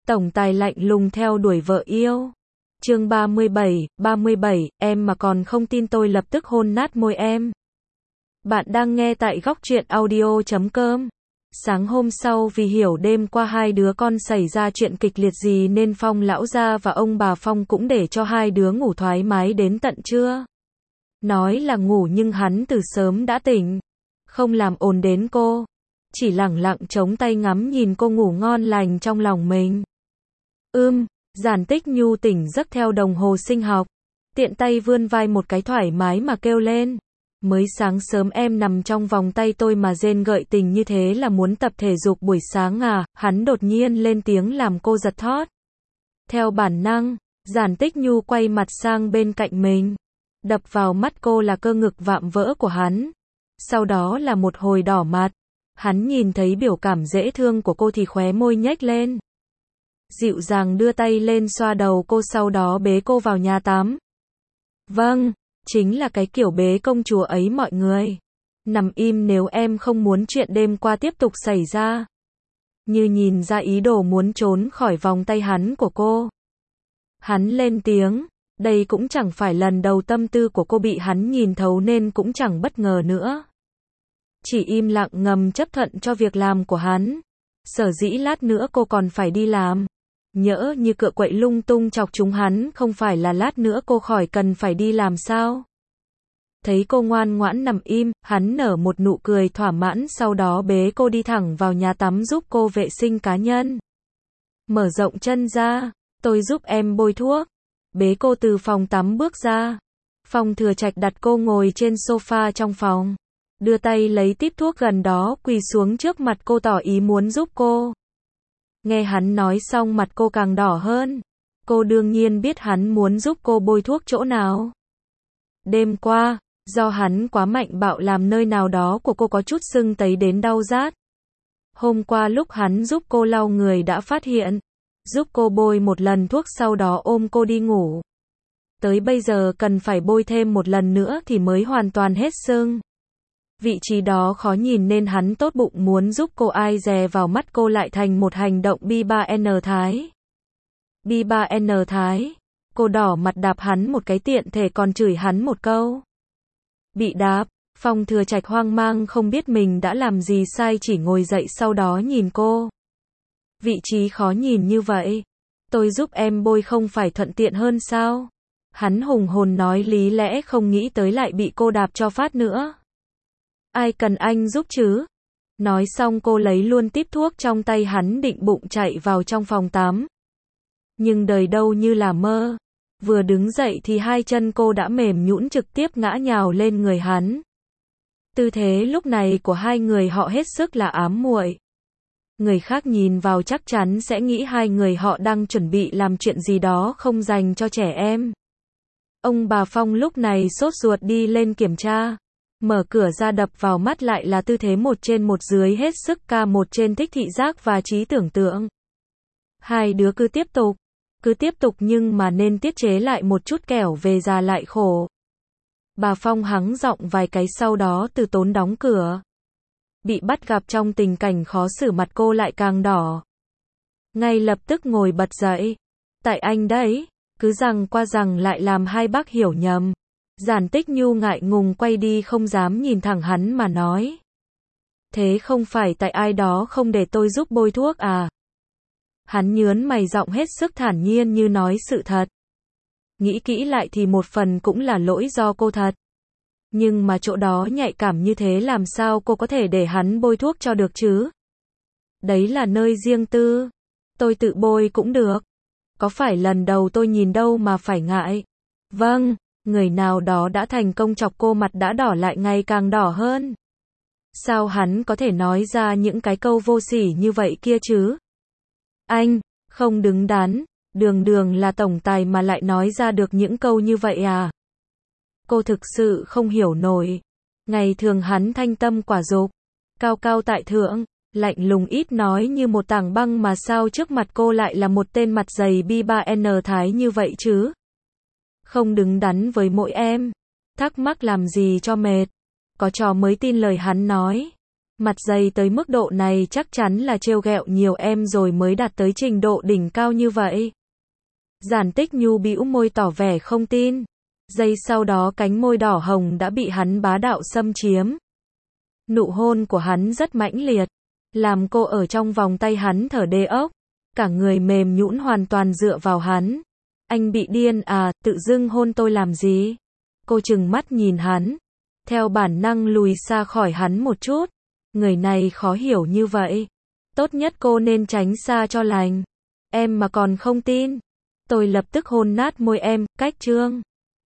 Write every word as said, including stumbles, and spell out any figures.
Tổng tài lạnh lùng theo đuổi vợ yêu. Chương ba mươi bảy, ba mươi bảy, em mà còn không tin tôi lập tức hôn nát môi em. Bạn đang nghe tại góc truyện audio chấm com. Sáng hôm sau vì hiểu đêm qua hai đứa con xảy ra chuyện kịch liệt gì nên Phong lão gia và ông bà Phong cũng để cho hai đứa ngủ thoải mái đến tận trưa. Nói là ngủ nhưng hắn từ sớm đã tỉnh. Không làm ồn đến cô. Chỉ lẳng lặng chống tay ngắm nhìn cô ngủ ngon lành trong lòng mình. Ưm, Giản Tích Nhu tỉnh giấc theo đồng hồ sinh học. Tiện tay vươn vai một cái thoải mái mà kêu lên. Mới sáng sớm em nằm trong vòng tay tôi mà rên gợi tình như thế là muốn tập thể dục buổi sáng à, hắn đột nhiên lên tiếng làm cô giật thót. Theo bản năng, Giản Tích Nhu quay mặt sang bên cạnh mình. Đập vào mắt cô là cơ ngực vạm vỡ của hắn. Sau đó là một hồi đỏ mặt. Hắn nhìn thấy biểu cảm dễ thương của cô thì khóe môi nhếch lên. Dịu dàng đưa tay lên xoa đầu cô, sau đó bế cô vào nhà tắm. Vâng, chính là cái kiểu bế công chúa ấy mọi người. Nằm im nếu em không muốn chuyện đêm qua tiếp tục xảy ra. Như nhìn ra ý đồ muốn trốn khỏi vòng tay hắn của cô. Hắn lên tiếng, đây cũng chẳng phải lần đầu tâm tư của cô bị hắn nhìn thấu nên cũng chẳng bất ngờ nữa. Chỉ im lặng ngầm chấp thuận cho việc làm của hắn. Sở dĩ lát nữa cô còn phải đi làm. Nhỡ như cựa quậy lung tung chọc chúng hắn, không phải là lát nữa cô khỏi cần phải đi làm sao? Thấy cô ngoan ngoãn nằm im, hắn nở một nụ cười thỏa mãn, sau đó bế cô đi thẳng vào nhà tắm giúp cô vệ sinh cá nhân. Mở rộng chân ra, tôi giúp em bôi thuốc. Bế cô từ phòng tắm bước ra. Phong Thừa Trạch đặt cô ngồi trên sofa trong phòng. Đưa tay lấy típ thuốc gần đó, quỳ xuống trước mặt cô tỏ ý muốn giúp cô. Nghe hắn nói xong mặt cô càng đỏ hơn. Cô đương nhiên biết hắn muốn giúp cô bôi thuốc chỗ nào. Đêm qua, do hắn quá mạnh bạo làm nơi nào đó của cô có chút sưng tấy đến đau rát. Hôm qua lúc hắn giúp cô lau người đã phát hiện. Giúp cô bôi một lần thuốc sau đó ôm cô đi ngủ. Tới bây giờ cần phải bôi thêm một lần nữa thì mới hoàn toàn hết sưng. Vị trí đó khó nhìn nên hắn tốt bụng muốn giúp cô, ai dè vào mắt cô lại thành một hành động bi ba en thái. bi ba en thái. Cô đỏ mặt đạp hắn một cái, tiện thể còn chửi hắn một câu. Bị đạp, Phong Thừa Trạch hoang mang không biết mình đã làm gì sai, chỉ ngồi dậy sau đó nhìn cô. Vị trí khó nhìn như vậy, tôi giúp em bôi không phải thuận tiện hơn sao? Hắn hùng hồn nói lý lẽ, không nghĩ tới lại bị cô đạp cho phát nữa. Ai cần anh giúp chứ? Nói xong cô lấy luôn típ thuốc trong tay hắn định bụng chạy vào trong phòng tắm. Nhưng đời đâu như là mơ. Vừa đứng dậy thì hai chân cô đã mềm nhũn trực tiếp ngã nhào lên người hắn. Tư thế lúc này của hai người họ hết sức là ám muội. Người khác nhìn vào chắc chắn sẽ nghĩ hai người họ đang chuẩn bị làm chuyện gì đó không dành cho trẻ em. Ông bà Phong lúc này sốt ruột đi lên kiểm tra. Mở cửa ra đập vào mắt lại là tư thế một trên một dưới hết sức ca một trên thích thị giác và trí tưởng tượng. Hai đứa cứ tiếp tục, cứ tiếp tục nhưng mà nên tiết chế lại một chút, kẻo về già lại khổ. Bà Phong hắng giọng vài cái sau đó từ tốn đóng cửa. Bị bắt gặp trong tình cảnh khó xử mặt cô lại càng đỏ. Ngay lập tức ngồi bật dậy. Tại anh đấy, cứ rằng qua rằng lại làm hai bác hiểu nhầm. Giản Tích Nhu ngại ngùng quay đi không dám nhìn thẳng hắn mà nói. Thế không phải tại ai đó không để tôi giúp bôi thuốc à? Hắn nhớn mày giọng hết sức thản nhiên như nói sự thật. Nghĩ kỹ lại thì một phần cũng là lỗi do cô thật. Nhưng mà chỗ đó nhạy cảm như thế làm sao cô có thể để hắn bôi thuốc cho được chứ? Đấy là nơi riêng tư. Tôi tự bôi cũng được. Có phải lần đầu tôi nhìn đâu mà phải ngại. Vâng. Người nào đó đã thành công chọc cô, mặt đã đỏ lại ngày càng đỏ hơn. Sao hắn có thể nói ra những cái câu vô sỉ như vậy kia chứ? Anh, không đứng đắn, đường đường là tổng tài mà lại nói ra được những câu như vậy à? Cô thực sự không hiểu nổi. Ngày thường hắn thanh tâm quả dục, cao cao tại thượng, lạnh lùng ít nói như một tảng băng, mà sao trước mặt cô lại là một tên mặt dày bi ba en thái như vậy chứ? Không đứng đắn với mỗi em. Thắc mắc làm gì cho mệt. Có trò mới tin lời hắn nói. Mặt dày tới mức độ này chắc chắn là trêu ghẹo nhiều em rồi mới đạt tới trình độ đỉnh cao như vậy. Giản Tích Nhu bĩu môi tỏ vẻ không tin. Giây sau đó cánh môi đỏ hồng đã bị hắn bá đạo xâm chiếm. Nụ hôn của hắn rất mãnh liệt, làm cô ở trong vòng tay hắn thở đê ốc, cả người mềm nhũn hoàn toàn dựa vào hắn. Anh bị điên à, tự dưng hôn tôi làm gì? Cô trừng mắt nhìn hắn, theo bản năng lùi xa khỏi hắn một chút. Người này khó hiểu như vậy, tốt nhất cô nên tránh xa cho lành. Em mà còn không tin, tôi lập tức hôn nát môi em, cách chương.